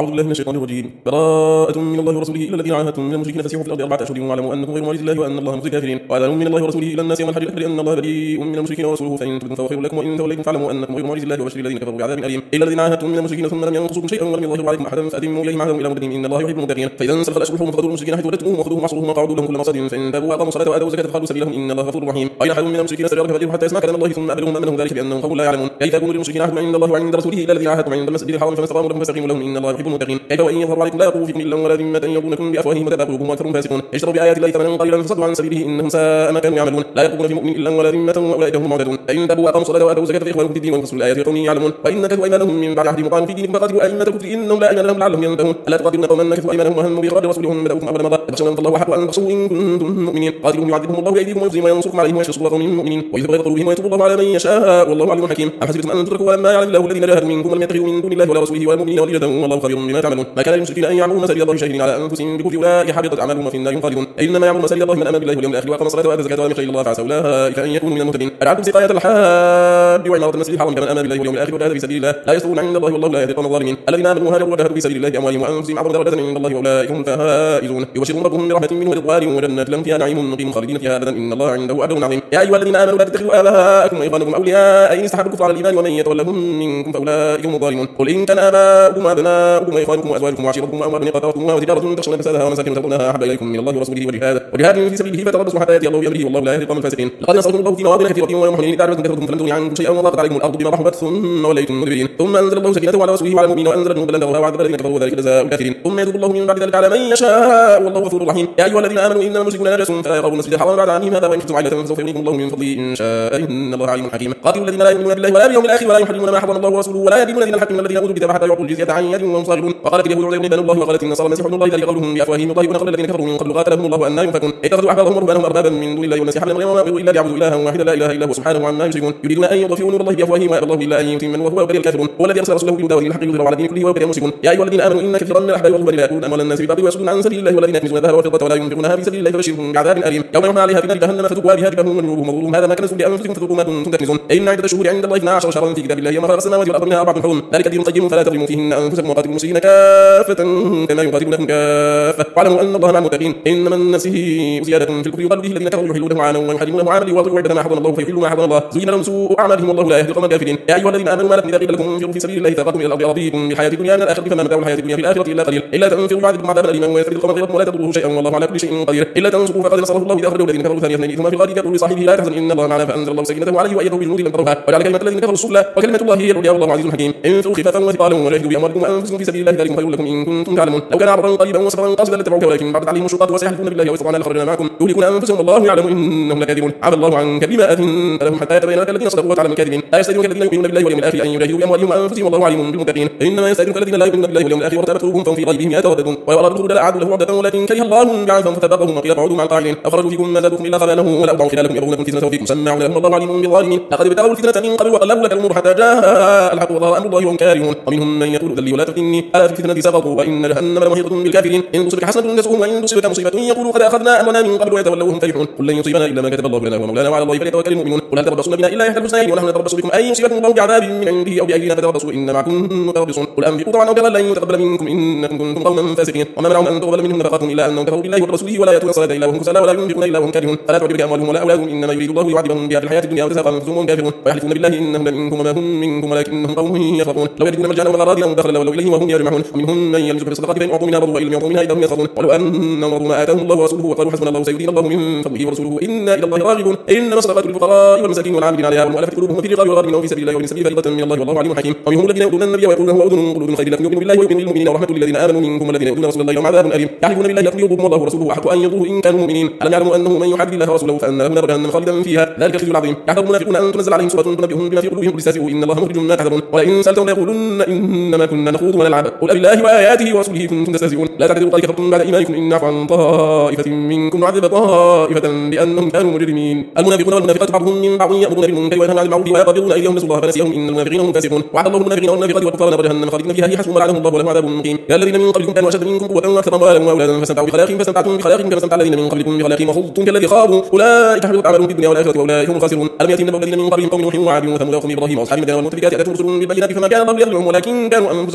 أعوذ بالله من الشيطان الرجيم. براءة من الله ورسوله إلى الذين عاهدتم من المشركين فسيحوا في الأرض 4 أشهر واعلموا أنكم غير معجز الله وأن الله مخزي الكافرين. وأذان من الله ورسوله إلى الناس يوم الحج الأكبر أن الله بريء من المشركين ورسوله فإن تبتم فهو خير لكم وإن توليتم فاعلموا أنكم غير معجز الله وبشر الذين كفروا بعذاب أليم. إلا الذين عاهدتم من المشركين ثم لم ينقصوكم شيئا ولم يظهروا عليكم أحدا فأتموا إليهم عهدهم إلى مدتهم إن الله يحب المتقين. فإذا انسلخ الأشهر الحرم فاقتلوا المشركين حيث وجدتموهم وخذوهم واحصروهم وقعدوا لهم كل مرصد فإن تابوا وأقاموا الصلاة وآتوا الزكاة فخلوا سبيلهم إن الله غفور رحيم. وإن أحد من المشركين استجارك فأجره حتى يسمع كلام الله ثم أبلغهم مأمنهم ذلك بأنهم قوم لا يعلمون. كيف يكون للمشركين عهد عند الله وعند رسوله إلا الذين عاهدتم عند المسجد الحرام فما استقاموا لهم فاستقيموا لهم إن الله يحب المتقين. كيف وإن يظهروا عليكم لا يرقبوا فيكم إلا ولا ذمة يرضونكم بأفواههم وتأبى قلوبهم وأكثرهم فاسقون. اشتروا بآيات الله ثمنا قليلا فصدوا عن سبيله إنهم ساء ما كانوا يعملون. لا يرقبون في مؤمن إلا ولا ذمة وأولئك هم المعتدون. فإن تابوا وأقاموا الصلاة وآتوا الزكاة فإخوانكم في الدين وانقصوا الآيات لقوم يعلمون. وإن نكثوا أيمانهم من بعد عهدهم وطعنوا في دينكم فقاتلوا أئمة الكفر إنهم لا أيمان لهم لعلهم ينتهون. ألا تقاتلون قوما نكثوا أيمانهم وهموا بإخراج رسولهم بدأوكم أول مرة تخشونهم فالله أحق أن تخشوا إن كنتم مؤمنين. قاتلوهم يعذبهم الله بأيديكم ويخزيهم وينصركم عليهم ويشفي صدور قوم مؤمنين ويذهب غيظ قلوبهم ويتوب الله على من يشاء والله عليم حكيم. أم حسبتم أن تتركوا ولما يعلم الله الذين جاهدوا منكم ولم يتخذوا من دون الله ولا رسوله ولا المؤمنين وليجة والله خبير بما تعملون. ما كان للمشركين أن يعملوا مساجد الله شاهدين على أنفسهم بكفر أولئك حبطت أعمالهم وفي النار خالدون. إنما يعمل مساجد الله من آمن بالله واليوم الآخر وأقام الصلاة وآتى الزكاة ولم يخش إلا الله فعسى أولئك أن يكونوا من المهتدين. أجعلتم سقاية الحاج وعمارة المسجد الحرام كمن آمن بالله واليوم الآخر وجاهد في سبيل الله لا يستوون عند الله والله لا يهدي القوم الظالمين. الذين آمنوا وهاجروا وجاهدوا في سبيل الله بأموالهم وأنفسهم أعظم درجة عند الله وأولئك هم الفائزون. يبشرهم ربهم برحمة منه ورضوان وجنات لهم فيها نعيم مقيم خالدين فيها أبدا إن الله عنده أجر عظيم. يا أيها الذين آمنوا لا تتخذوا آباءكم وإخوانكم أولياء إن استحبوا الكفر على الإيمان ومن يتولهم منكم فأولئك هم الظالمون. قل إن كان آباؤكم وأبناؤكم وإخوانكم وأزواجكم وعشيرتكم وأموال اقترفتموها وتجارة تخشون كسادها ومساكن ترضونها أحب إليكم من الله ورسوله وجهاد في سبيله فتربصوا حتى يأتي الله بأمره والله لا يهدي القوم الفاسقين. لقد نصركم الله في مواطن كثيرة ويوم حنين إذ أعجبتكم كثرتكم فلم تغن عنكم شيئا وضاقت عليكم الأرض بما رحبت ثم وليتم مدبرين ثم أنزل الله سكينته على رسوله وعلى المؤمنين وأنزل جنودا لم تروها وعذب الذين كفروا وذلك جزاء الكافرين. ثم يتوب الله من بعد ذلك على من يشاء والله غفور رحيم. يا أيها الذين آمنوا إنما المشركون نجس فلا يقربوا المسجد الحرام بعد عامهم هذا وإن خفتم عيلة فسوف يغنيكم الله من فضله إن شاء إن الله عليم حكيم. قاتلوا الذين لا يؤمنون بالله ولا باليوم الآخر ولا يحرمون ما حرم الله ورسوله ولا يدينون دين الحق من الذين أوتوا الكتاب حتى يعطوا الجزية عن يد وهم صاغرون. وقالت اليهود عزير بن الله وقالت النصارى المسيح ابن الله ذلك قولهم بأفواههم يضاهئون قول الذين كفروا من قبل قاتلهم الله أنى يؤفكون. اتخذوا أحبارهم ورهبانهم أربابا من دون الله والمسيح ابن مريم وما أمروا إلا ليعبدوا إلها واحدا لا إله إلا هو سبحانه عما يشركون. يريدون أن يطفئوا نور الله بأفواههم ويأبى الله إلا أن يتم وهو وكره الكافرون. هو الذي أرسل رسوله بالهدى ودين الحق ليظهره على الدين كله وكره المشركون. يا أيها الذين آمنوا إن كثيرا من الأحبار والرهبان لا يأكلون أموال الناس بالباطل ويصدون عن سبيل الله والذين يكنزون الذهب والفضة ولا ينفقونها في سبيل الله فبشرهم بعذاب أليم. يوم يحمى عليها في نار جهنم فتكوى بها جباههم وجنوبهم وظهورهم هذا ما كنزتم لأنفسكم فذوقوا ما كنتم تكنزون. إن عدة الشهور عند الله 12 شهرا في كتاب الله يوم خلق السماوات والأرض منها أربعة حرم ذلك الدين القيم فلا تظلموا فيهن أنفسكم وقاتلوا المشركين كافة كما يقاتلونكم كافة واعلموا أن الله مع المتقين. إنما النسيء زيادة في الكفر يضل به الذين كفروا يحلونه عاما ويحرمونه عاما ليواطئوا عدة ما حرم الله فيحلوا ما حرم الله زين لهم سوء أعمالهم والله لا يهدي القوم الكافرين. يا أيها الذين آمنوا ما لكم إذا قيل لكم انفروا في سبيل الله ثاقلتم إلى الأرض رضيتم بالحياة الدنيا من الآخرة فما متاع الحياة الدنيا في الآخرة إلا قليل. إلا تنفروا يعذبكم عذابا أليما ويستبدل قوما غيركم ولا تضروه شيئا والله على كل شيء قدير. إلا تنصروه فقد نصره الله إذ أخرجه الذين كفروا ثاني اثنين ثم في الغار يقول لصاحبه لا تحزن إن الله معنا فأنزل الله سكينته عليه وأيده بجنود لم تروها وجعل كلمة الذين كفروا السفلى وكلمة الله هي العليا والله عزيز حكيم. انفروا خفافا وثقالا وجاهدوا بأموالكم وأنفسكم في سبيل الله ذلكم خير لكم إن كنتم تعلمون. لو كان عرضا قريبا وسفرا قاصدا لاتبعوك ولكن بعدت عليهم الشقاق وسيحلفون بالله ويسرعون لخرجنا معكم يهلكون أنفسهم والله يعلم إنهم لكاذبون. عفى الله عنك بما أذنت لهم حتى يتبين لك الذين صدقوا وتعلم الكاذبين. لا يستأذنك الذين يؤمنون بالله واليوم الآخر أن يجاهدوا بأموالهم وأنفسهم والله عليم بالمتقين. إنما يستأذنك الذين لا يؤمنون بالله واليوم الآخر وارتابت قلوبهم فهم في غيبهم يترددون ويراد الخروج لأعادوا له عدة ولكن كره الله بعثهم فتبقهم وقيل اقعدوا مع القاعدين. أخرجوا فيكم ما زادوكم إلا خبالهم ولا أوضعوا خلالكم يبغونكم فتنة وفيكم سماعون لهم والله عليم بالظالمين. لقد ابتغوا الفتنة من قبل وقلبوا لك الأمور حتى جاء الحق وظهر أمر الله وهم كارهون. ومنهم من يقول ذلي ولا تفتني ألا في الفتنة سقطوا وإن جهنم لمحيطة بالكافرين. إن تصبك حسنة تسؤهم وإن تصبك مصيبة يقولوا قد أخذنا أمرنا من قبل ويتولوا وهم فرحون. قل لن يصيبنا إلا ما كتب الله لنا ومولانا وعلى الله فليتوكل المؤمنون. قل هل تربصون بنا إلا إحدى الحسنيين ونحن نتربص بكم أن يصيبكم الله بعذاب من عنده أو بأيدينا فتربصوا إن معكم متربصون. قل أنفقوا طبعا أو كرها لن يتقبل منكم إنكم كنتم قوما فاسقين. وما منعهم أن تقبل منهم نفقاتهم إلا أنهم كفروا بالله ورسوله ولا يأتون الصلاة إلا وهم كسالى ولا ينفقون إلا وهم كارهون. فلا تعجبك أموالهم ولا أولادهم إنما يريد الله ليعذبهم بها في الحياة الدنيا وتزهق أنفسهم وهم كافرون. ويحلفون بالله إنهم لمنكم وما هم منكم ولكنهم قوم يفرقون. لو يجدون ملجأ ومغارات أو دخلا لولوا إليه وهم يجمعون. ومنهم من يلمزك في الصدقات فإن أعطوا منها رضوا وإن لم يعطوا منها إذا هم يسخطون. ولو أنهم رضوا ما آتاهم الله ورسوله وقالوا حسبنا الله سيؤتينا الله من فضله ورسوله إنا إلى الله راغبون. إنما الصدقات للفقراء والمساكين والعاملين عليها والمؤلفة قلوبهم وفي الرقاب والغارمين وفي سبيل الله وابن السبيل فريضة من الله والله عليم حكيم. ومنهم الذين يؤذون النبي ويقولون هو أذن قل أذن خير لكم يؤمن بالله ويؤمن للمؤمنين ورحمة للذين آمنوا منكم والذين يؤذون رسول الله لهم عذاب أليم. يحلفون بالله لكم يرضوهم الله ورسوله أحق أن يرضوه إن كانوا مؤمنين. ألم يعلموا أنه من يحادد الله ورسوله فأن له نار جهنم خالدا فيها ذلك الخزي العظيم. يحذر المنافقون أن تنزل عليهم سورة تنبئهم بما في قلوبهم قل استهزئوا إن الله مخرج ما تحذرون. ولئن سألتهم ليقولن إنما كنا نخوض ونلعب قل أبالله وآياته ورسوله كنتم تستهزئون. لا تعتذروا قد كفرتم بعد إيمانكم إن نعفو عن طائفة منكم نعذب طائفة بأنهم كانوا مجرمين. المنافقون والمنافقات بعضهم من بعض يأمرون بالمنكر وينهون عن المعروف ويقبضون أيديهم نسوا الله فنسيهم إن المنافقين هم فاسقون. وعد الله المنافقين والمنافقات والكفار نار جهنم خالدين فيها هي حسبهم ولعنهم الله ولهم عذاب مقيم. يا الذين من قبلكم كانوا أشد منكم قوة وأكثر أموالا وأولادا فاستمتعوا بخلاقهم فاستمتعتم بخلاقهم كما استمتع الذين من قبلكم بخلاقهم وخضتم كالذي خاضوا أولئك حبطت أعمالهم في الدنيا والآخرة وأولئك هم الخاسرون. ألم يأتهم نبأ الذين من قبلهم قوم نوح وعاد وثمود وقوم إبراهيم وأصحاب مدين والمؤتفكات أتتهم رسلهم بالبينات فما كان الله ليظلمهم ولكن كانوا أنفسهم يظلمون.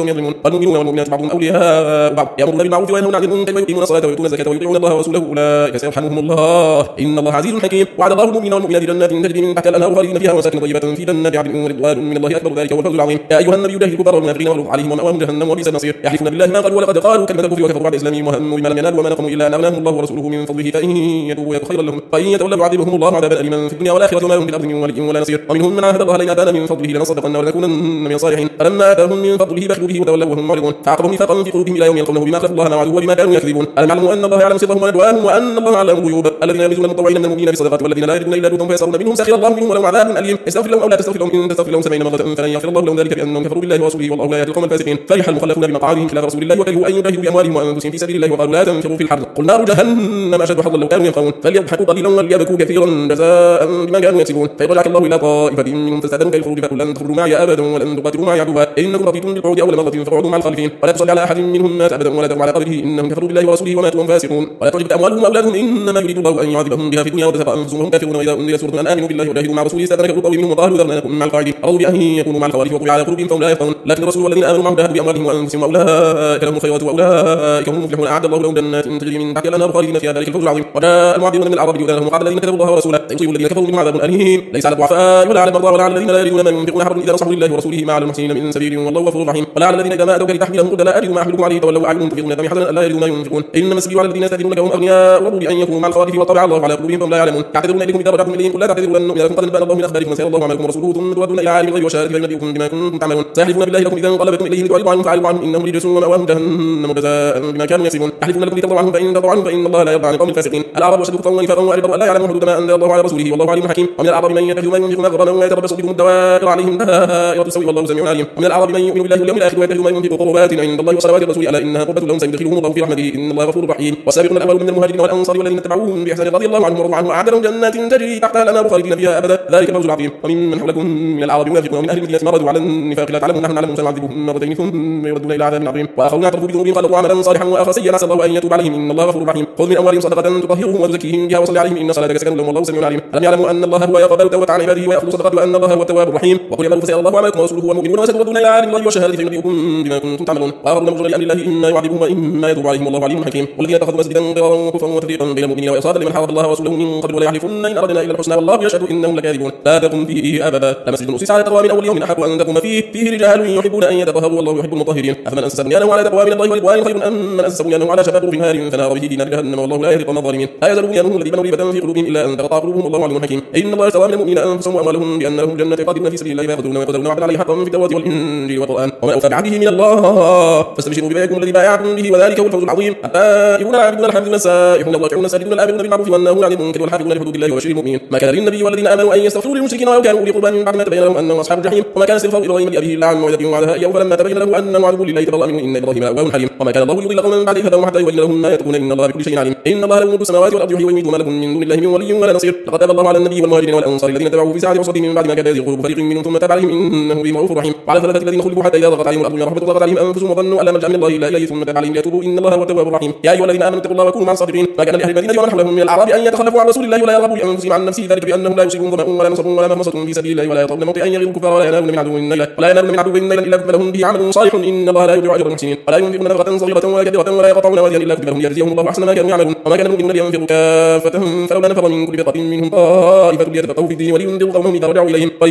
والمؤمنون والمؤمنات بعضهم أولياء بعض يأمرون بالمعروف وينهون عن المنكر ويقيمون الصلاة ويؤتون الزكاة ويطيعون الله ورسوله أولئك سيرحمهم الله إن الله عزيز حكيم. وعد الله المؤمنين والمؤمنات جنات تجري من تحتها الأنهار خالدين فيها ومساكن طيبة في جنات عدن ورضوان من الله أكبر ذلك هو الفوز العظيم. يا أيها النبي جاهد الكفار والمنافقين واغلظ عليهم ومأواهم جهنم وبئس المصير. يحلفون بالله ما قالوا ولقد قالوا كلمة الكفر وكفروا بعد إسلامهم وهموا بما لم ينالوا وما نقموا إلا أن أغناهم الله ورسوله من فضله فإن يتوبوا يك خيرا لهم وإن يتولوا يعذبهم الله عذابا أليما في الدنيا والآخرة وما لهم بالأرض من ولي ولا نصير. ومنهم من عاهد الله لئن آتانا من فضله لنصدقن ولنكونن من الصالحين فلما آتاهم من فضله بخلوا به وتولوا وهم معرضون فعقبهم نفاقا في قلوبهم إلى يوم يلقونه بما خلفوا الله ما وعدوه وبما كانوا يكذبون. ألم يعلموا أن الله يعلم سرهم ونجواهم وأن الله علام الغيوب. الذين يلمزون المطوعين من المؤمنين بالصدقات والذين لا يجدون إلا جهدهم فيسخرون منهم سخر الله منهم ولهم عذاب أليم. استغفر لهم أو لا تستغفر لهم إن تستغفر لهم 70 مرة فلن يغفر الله لهم ذلك بأنهم كفروا بالله ورسوله والله لا يهدي القوم الفاسقين. فرح المخلفون بمقعدهم خلاف رسول الله وكرهوا أن يجاهدوا بأموالهم وأنفسهم في سبيل الله وقالوا لا تنفروا في الحرب قل نار جهنم أشد حرا لو كانوا يفقهون فليضحكوا قليلا وليبكوا كثيرا جزاء بما كانوا يكسبون. فيرجعك الله إلى طائفة منهم فاستأذنوا كالخروج فقل لن تخرجوا معي أبدا ولن تقاتلوا معي عدوا إنكم رضيتم بالقعود أول مرة فاقعدوا مع الخالفين ولا تصل على أحد منهم مات أبدا ولا تقم على قبره إنهم كفروا بالله ورسوله وماتوا وهم فاسقون. ولا تعجبك أموالهم وأولادهم إنما يريد الله أن يعذبهم بها في الدنيا وتزهق أنفسهم وهم كافرون. وإذا أنزلت سورة أن آمنوا بالله وجاهدوا مع رسوله استأذنك أولو الطول منهم وقالوا ذرنا نكن مع القاعدين رضوا بأن يكونوا مع الخوارج وطبع على قلوبهم فهم لا يفقهون. لكن الرسول والذين آمنوا معه جاهدوا بأموالهم وأنفسهم وأولئك لهم الخيرات وأولئك هم المفلحون. أعد الله لهم جنات تجري من تحتها الأنهار خالدين فيها ذلك الفوز العظيم. وجاء المعذرون من الأعراب يؤذنهم وقال الذين كذبوا الله ورسوله سيصيب الذين كفروا منهم عذاب أليم ليس على الضعفاء ولا على المرضى ولا على الذين لا يجدون ما ينفقون حرج إذا نصحوا لله ورسوله ما على المحسنين من سبيل والله غفور رحيم. ولا على الذين إذا ما أتوك لتحملهم قلت لا أجد ما أحملكم عليه تولوا أعينهم تفيض من الدم حزنا ألا يجدوا ما ينفقون. إنما السبيل على الذين يستأذنونك وهم أغنياء ورضوا بأن يكونوا مع الخوارج وطبع الله على قلوبهم فهم لا يعلمون. يعتذرون إليكم إذا رجعتم إليهم قل لا تعتذروا لن نؤمن لكم قد نبأنا الله من أخباركم وسيرى الله عملكم ورسوله ثم تردون إلى عالم الغيب والشهادة فينبئكم بما كنتم تعملون. سيحلفون بالله لكم إذا انقلبتم إليهم لتعرضوا عنهم فاعرضوا عنهم إنهم رجس ومأواهم جهنم جزاء بما كانوا يكسبون. يحلفون لكم لترضوا عنهم فإن ترضوا عنهم فإن الله لا يرضى عن القوم الفاسقين. الأعراب أشد كفرا ونفاقا وأجدر ألا يعلموا حدود ما أنزل الله على رسوله والله عليم حكيم. ومن الأعراب من يتخذ ما ينفق مغرما ويتربص بكم الدوائر عليهم دائرة السوء والله سميع عليم. ومن الأعراب من يؤمن بالله واليوم الآخر ويتخذ ما ينفق قربات عند الله وصلوات الرسول ألا إنها قربة لهم سيدخلهم الله في رحمته إن الله غفور رحيم. والسابقون الأولون من المهاجرين والأنصار والذين اتبعوهم بإحسان رضي الله عنهم ورضوا عنه وأعد لهم جنات تجري تحتها الأنهار خالدين فيها أبدا ذلك الفوز العظيم. ومن حولكم من الأعراب منافقون ومن أهل المدينة مرضوا على النفاق لا تعلمون نحن نعلمهم سنعذبهم مرتين ثم يردون إلى عذاب عظيم. وآخرون اعترفوا بذنوبهم خلقوا عملا صالحا وآخر سيئا عسى الله أن يتوب عليهم إن الله غفور رحيم. خذ من أموالهم صدقة تطهرهم وتزكيهم بها وصل عليهم إن صلاتك سكن لهم والله سميع عليم. ألم يعلموا أن الله هو يقبل التوبة عن عباده ويأخذ الصدقات وأن الله هو التواب الرحيم. وقل اعملوا فسيرى الله عملكم ورسوله والمؤمنون وستردون إلى عالم الله والشهادة فينبئكم بما كنتم تعملون. وآخرون مرجون لأمر الله إما يعذبهم وإما يتوب عليهم والله عليم حكيم. والذين اتخذوا مسجدا ضرارا وكفرا وتفريقا بين المؤمنين وإرصادا لمن حارب الله ورسوله من قبل ولا يحلفن إن أردنا إلا الحسنى والله يشهد إنهم لكاذبون. لا تقم فيه أبدا لمسجد أسس على التقوى من أول يوم أحق أن تقوم فيه رجال يحبون أن يتطهروا والله يحب المطهرين. أفمن أسس بنيانه على تقوى من الله ورضوان خير أم من أسس بنيانه على شفا جرف هار فنار به في نار جهنم والله لا يهدي القوم الظالمين. لا يزال بنيانهم الذي بنوا ريبة في قلوبهم إلا أن تقطع قلوبهم والله عليم حكيم. إن الله اشترى من المؤمنين أنفسهم وأموالهم بأن لهم جنة يقاتلون في سبيل الله فيقتلون ويقتلون وعدا عليه حقا في التوراة والإنجيل والقرآن ومن أوفى بعهده من الله فاستبشروا ببيعكم الذي بايعتم به وذلك هو الفوز العظيم. التائبون العابدون الحامدون السائحون الراكعون الساجدون الآمرون بالمعروف والناهون عن المنكر والحافظون لحدود الله وبشر المؤمنين. ما كان للنبي والذين آمنوا أن يستغفروا للمشركين ولو كانوا أولي قربى من بعد ما تبين لهم أنهم أصحاب الجحيم. وما كان استغفار إبراهيم لأبيه إلا عن موعدة وعدها إياه فلما تبين له أنه عدو لله تبرأ منه إن إبراهيم لأواه حليم. وما كان الله ليضل قوما بعد إذ هداهم حتى يبين لهم ما يتقون إن الله بكل شيء عليم. إن الله له ملك السماوات والأرض يحيي ويميت وما لكم من دون الله من ولي ولا نصير. لقد تاب الله على النبي والمهاجرين والأنصار الذين تبعوه في ساعة عسرتهم من بعد ما كاد يزيغ قلوب فريق منهم ثم تاب عليهم إنه بهم رؤوف رحيم. وعلى الثلاثة الذين خلفوا حتى إذا ضاقت عليهم الأرض بما رحبت وضاقت عليهم أنفسهم وظنوا أن لا ملجأ من الله إلا إليه ثم تاب عليهم ليتوبوا إن الله هو التواب الرحيم. يا أيها الذين آمنوا اتقوا الله وكونوا مع الصادقين. ما كان لأهل المدينة ومن حولهم من الأعراب أن يتخلفوا عن رسول الله ولا يرغبوا بأنفسهم عن نفسه ذلك بأنهم لا يصيبهم ظمأ ولا نصب ولا مخمصة في سبيل الله ولا يطؤون موطئا يغيظ الكفار ولا ينالون من عدو نيلا إلا كتب لهم به عمل صالح إن الله لا يضيع أجر المحسنين. ولا ينفقون نفقة صغيرة ولا كبيرة ولا يقطعون واديا إلا كتب لهم ليجزيهم الله أحسن ما كانوا يعملون. وما كان المؤمنون لينفروا كافة فلولا نفر من كل فرقة منهم طائفة ليتفقهوا في الدين ولينذروا قومهم إذا رجعوا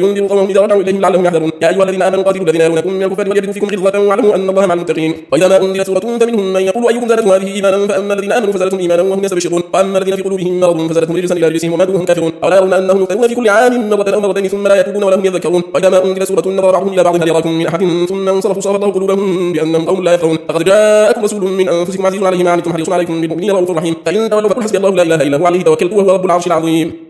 إليهم لعلهم يحذرون. يا أيها الذين آمنوا قاتلوا الذين يلونكم من الكفار وليجدوا فيكم غلظة واعلموا أن الله مع المتقين. وإذا ما أنزلت سورة فمنهم من يقول أيكم زادتهم هذه إيمانا فأما الذين آمنوا فزادتهم إيمانا وهم يستبشرون وأما الذين في قلوبهم مرض فزادتهم رجسا إلى رجسهم وماتوا وهم كافرون. أولا يرون أنهم يفتنون في كل عام مرة أو مرتين ثم لا يتوبون ولا هم يذكرون. وإذا ما أنزلت سورة نظر بعضهم إلى بعض هل يراكم من أحد ثم انصرفوا صرف الله قلوبهم بأنهم قوم لا يفقهون. لقد جاءكم رسول من أنفسكم عزيز عليه ما عنتم حريص عليكم بالمؤمنين رؤوف رحيم. فإن تولوا فقل حسبي الله لا إله إلا هو عليه توكلت وهو رب العرش العظيم.